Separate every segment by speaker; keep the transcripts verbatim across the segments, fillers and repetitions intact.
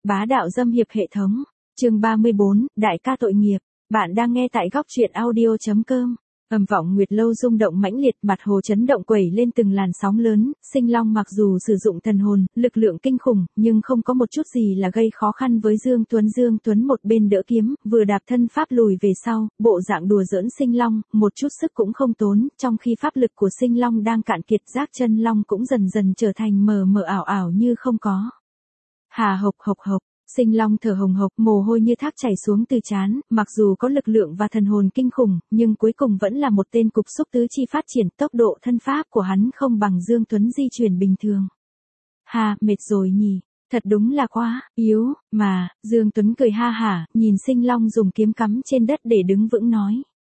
Speaker 1: Bá đạo dâm hiệp hệ thống. Chương ba mươi bốn, Đại ca tội nghiệp. Bạn đang nghe tại góc truyện audio chấm com. Ầm vọng nguyệt lâu rung động mãnh liệt, mặt hồ chấn động quẩy lên từng làn sóng lớn, Sinh Long mặc dù sử dụng thần hồn, lực lượng kinh khủng, nhưng không có một chút gì là gây khó khăn với Dương Tuấn. Dương Tuấn một bên đỡ kiếm, vừa đạp thân pháp lùi về sau, bộ dạng đùa giỡn Sinh Long, một chút sức cũng không tốn, trong khi pháp lực của Sinh Long đang cạn kiệt, giác chân long cũng dần dần trở thành mờ mờ ảo ảo như không có. Hà hộc hộc hộc. Sinh Long thở hồng hộc, mồ hôi như thác chảy xuống từ trán, mặc dù có lực lượng và thần hồn kinh khủng, nhưng cuối cùng vẫn là một tên cục xúc tứ chi phát triển, tốc độ thân pháp của hắn không bằng Dương Tuấn di chuyển bình thường. Hà, mệt rồi nhỉ, thật đúng là quá yếu, mà, Dương Tuấn cười ha hả, nhìn Sinh Long dùng kiếm cắm trên đất để đứng vững nói.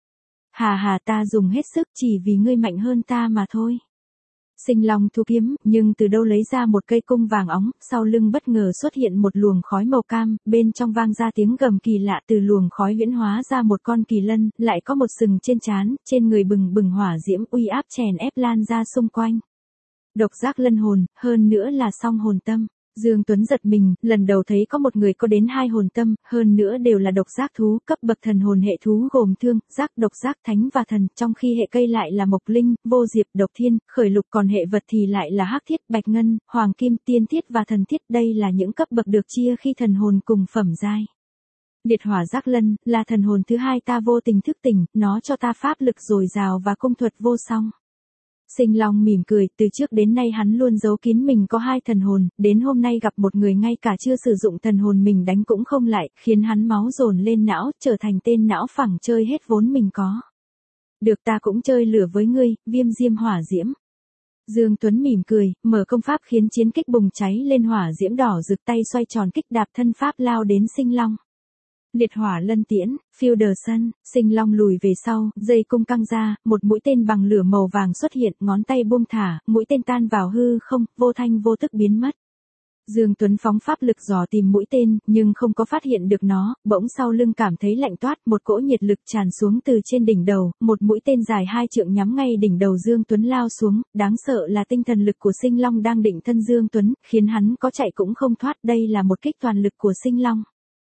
Speaker 1: Hà hà, ta dùng hết sức chỉ vì ngươi mạnh hơn ta mà thôi. Sinh Long thu kiếm, nhưng từ đâu lấy ra một cây cung vàng óng, sau lưng bất ngờ xuất hiện một luồng khói màu cam, bên trong vang ra tiếng gầm kỳ lạ, từ luồng khói huyễn hóa ra một con kỳ lân, lại có một sừng trên trán, trên người bừng bừng hỏa diễm uy áp chèn ép lan ra xung quanh. Độc giác lân hồn, hơn nữa là song hồn tâm. Dương Tuấn giật mình, lần đầu thấy có một người có đến hai hồn tâm, hơn nữa đều là độc giác thú, cấp bậc thần hồn hệ thú gồm thương, giác, độc giác, thánh và thần, trong khi hệ cây lại là mộc linh, vô diệp, độc thiên, khởi lục, còn hệ vật thì lại là hắc thiết, bạch ngân, hoàng kim, tiên thiết và thần thiết, đây là những cấp bậc được chia khi thần hồn cùng phẩm giai. Liệt hỏa giác lân, là thần hồn thứ hai ta vô tình thức tỉnh, nó cho ta pháp lực dồi dào và công thuật vô song. Sinh Long mỉm cười, từ trước đến nay hắn luôn giấu kín mình có hai thần hồn, đến hôm nay gặp một người ngay cả chưa sử dụng thần hồn mình đánh cũng không lại, khiến hắn máu dồn lên não, trở thành tên não phẳng chơi hết vốn mình có. Được, ta cũng chơi lửa với ngươi, viêm diêm hỏa diễm. Dương Tuấn mỉm cười, mở công pháp khiến chiến kích bùng cháy lên hỏa diễm đỏ rực, tay xoay tròn kích đạp thân pháp lao đến Sinh Long. Liệt hỏa lân tiễn, phiêu đờ sân, Sinh Long lùi về sau, dây cung căng ra, một mũi tên bằng lửa màu vàng xuất hiện, ngón tay buông thả, mũi tên tan vào hư không, vô thanh vô tức biến mất. Dương Tuấn phóng pháp lực dò tìm mũi tên, nhưng không có phát hiện được nó, bỗng sau lưng cảm thấy lạnh toát, một cỗ nhiệt lực tràn xuống từ trên đỉnh đầu, một mũi tên dài hai trượng nhắm ngay đỉnh đầu Dương Tuấn lao xuống, đáng sợ là tinh thần lực của Sinh Long đang định thân Dương Tuấn, khiến hắn có chạy cũng không thoát, đây là một kích toàn lực của Sinh Long.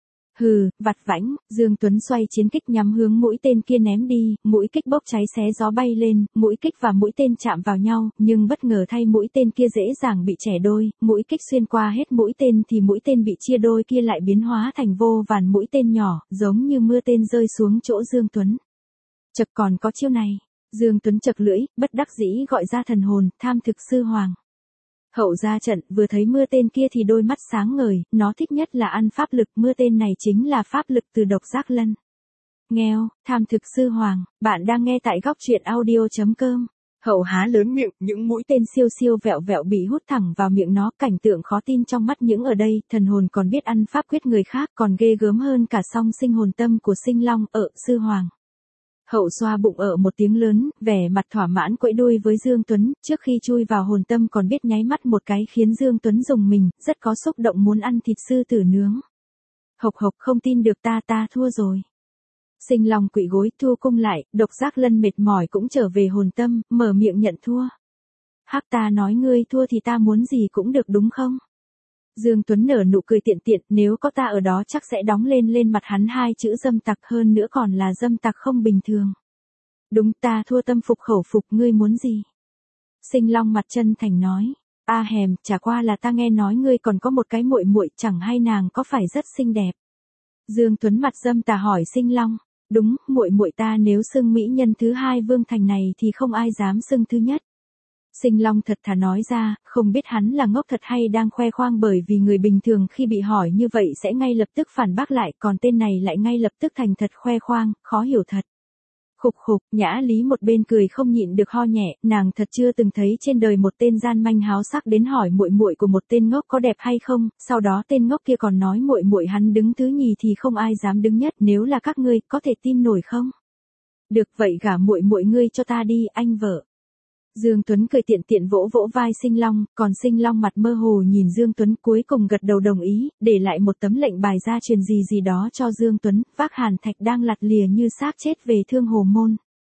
Speaker 1: Hừ, vặt vãnh, Dương Tuấn xoay chiến kích nhắm hướng mũi tên kia ném đi, mũi kích bốc cháy xé gió bay lên, mũi kích và mũi tên chạm vào nhau, nhưng bất ngờ thay mũi tên kia dễ dàng bị chẻ đôi, mũi kích xuyên qua hết mũi tên thì mũi tên bị chia đôi kia lại biến hóa thành vô vàn mũi tên nhỏ, giống như mưa tên rơi xuống chỗ Dương Tuấn. Chật, còn có chiêu này. Dương Tuấn chật lưỡi, bất đắc dĩ gọi ra thần hồn, tham thực sư hoàng. Hậu ra trận, vừa thấy mưa tên kia thì đôi mắt sáng ngời, nó thích nhất là ăn pháp lực, mưa tên này chính là pháp lực từ độc giác lân. Nghèo, tham thực sư hoàng, bạn đang nghe tại góc truyện audio chấm com. Hậu há lớn miệng, những mũi tên siêu siêu vẹo vẹo bị hút thẳng vào miệng nó, cảnh tượng khó tin trong mắt những ở đây, thần hồn còn biết ăn pháp quyết người khác, còn ghê gớm hơn cả song sinh hồn tâm của Sinh Long, ở sư hoàng. Hậu xoa bụng ở một tiếng lớn, vẻ mặt thỏa mãn quẫy đuôi với Dương Tuấn, trước khi chui vào hồn tâm còn biết nháy mắt một cái khiến Dương Tuấn rùng mình, rất có xúc động muốn ăn thịt sư tử nướng. Hộc hộc, không tin được, ta ta thua rồi. Sinh Long quỵ gối thua cung lại, độc giác lân mệt mỏi cũng trở về hồn tâm, mở miệng nhận thua. Hắc, ta nói ngươi thua thì ta muốn gì cũng được đúng không? Dương Tuấn nở nụ cười tiện tiện, nếu có ta ở đó chắc sẽ đóng lên lên mặt hắn hai chữ dâm tặc, hơn nữa còn là dâm tặc không bình thường. Đúng, ta thua tâm phục khẩu phục, ngươi muốn gì? Sinh Long mặt chân thành nói, a hèm, chả qua là ta nghe nói ngươi còn có một cái muội muội, chẳng hay nàng có phải rất xinh đẹp? Dương Tuấn mặt dâm tà hỏi Sinh Long, đúng, muội muội ta nếu xưng mỹ nhân thứ hai vương thành này thì không ai dám xưng thứ nhất. Sinh Long thật thà nói ra, không biết hắn là ngốc thật hay đang khoe khoang, bởi vì người bình thường khi bị hỏi như vậy sẽ ngay lập tức phản bác lại, còn tên này lại ngay lập tức thành thật khoe khoang, khó hiểu thật. Khục khục, Nhã Lý một bên cười không nhịn được ho nhẹ, nàng thật chưa từng thấy trên đời một tên gian manh háo sắc đến hỏi muội muội của một tên ngốc có đẹp hay không, sau đó tên ngốc kia còn nói muội muội hắn đứng thứ nhì thì không ai dám đứng nhất, nếu là các ngươi, có thể tin nổi không? Được, vậy gả muội muội ngươi cho ta đi, anh vợ. Dương Tuấn cười tiện tiện vỗ vỗ vai Sinh Long, còn Sinh Long mặt mơ hồ nhìn Dương Tuấn, cuối cùng gật đầu đồng ý, để lại một tấm lệnh bài gia truyền gì gì đó cho Dương Tuấn, vác hàn thạch đang lặt lìa như xác chết về Thương Hồ Môn.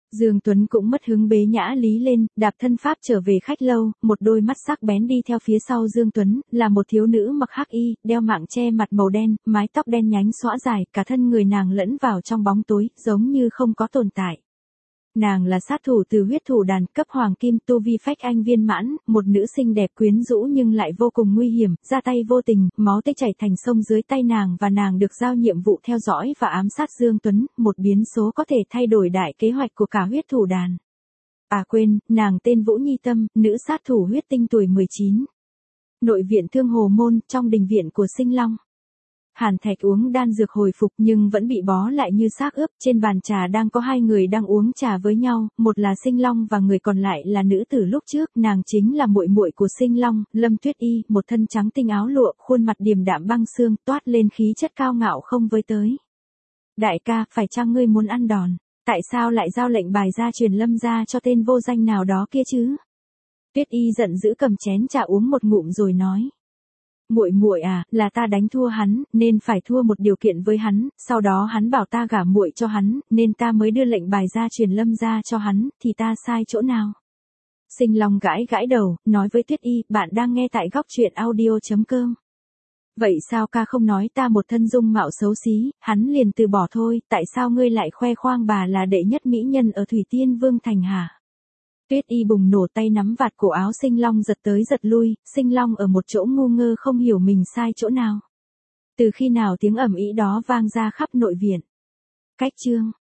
Speaker 1: Dương Tuấn cũng mất hứng bế Nhã Lý lên, đạp thân pháp trở về khách lâu, một đôi mắt sắc bén đi theo phía sau Dương Tuấn, là một thiếu nữ mặc hắc y, đeo mạng che mặt màu đen, mái tóc đen nhánh xõa dài, cả thân người nàng lẫn vào trong bóng tối, giống như không có tồn tại. Nàng là sát thủ từ huyết thủ đàn cấp hoàng kim, tu vi phách anh viên mãn, một nữ xinh đẹp quyến rũ nhưng lại vô cùng nguy hiểm, ra tay vô tình, máu tươi chảy thành sông dưới tay nàng và nàng được giao nhiệm vụ theo dõi và ám sát Dương Tuấn, một biến số có thể thay đổi đại kế hoạch của cả huyết thủ đàn. À quên, nàng tên Vũ Nhi Tâm, nữ sát thủ huyết tinh tuổi mười chín. Nội viện Thương Hồ Môn, trong đình viện của Sinh Long. Hàn Thạch uống đan dược hồi phục nhưng vẫn bị bó lại như xác ướp, trên bàn trà đang có hai người đang uống trà với nhau, một là Sinh Long và người còn lại là nữ tử lúc trước, nàng chính là muội muội của Sinh Long, Lâm Tuyết Y, một thân trắng tinh áo lụa, khuôn mặt điềm đạm băng xương, toát lên khí chất cao ngạo không với tới. Đại ca, phải chăng ngươi muốn ăn đòn? Tại sao lại giao lệnh bài gia truyền Lâm gia cho tên vô danh nào đó kia chứ? Tuyết Y giận dữ cầm chén trà uống một ngụm rồi nói. Muội muội à, là ta đánh thua hắn, nên phải thua một điều kiện với hắn, sau đó hắn bảo ta gả muội cho hắn, nên ta mới đưa lệnh bài gia truyền Lâm gia cho hắn, thì ta sai chỗ nào? Sinh Long gãi gãi đầu, nói với Tuyết Y, bạn đang nghe tại góc truyện audio chấm com. Vậy sao ca không nói ta một thân dung mạo xấu xí, hắn liền từ bỏ thôi, tại sao ngươi lại khoe khoang bà là đệ nhất mỹ nhân ở Thủy Tiên Vương Thành hả? Tuyết Y bùng nổ tay nắm vạt cổ áo Sinh Long giật tới giật lui, Sinh Long ở một chỗ ngu ngơ không hiểu mình sai chỗ nào. Từ khi nào tiếng ầm ĩ đó vang ra khắp nội viện. Cách chương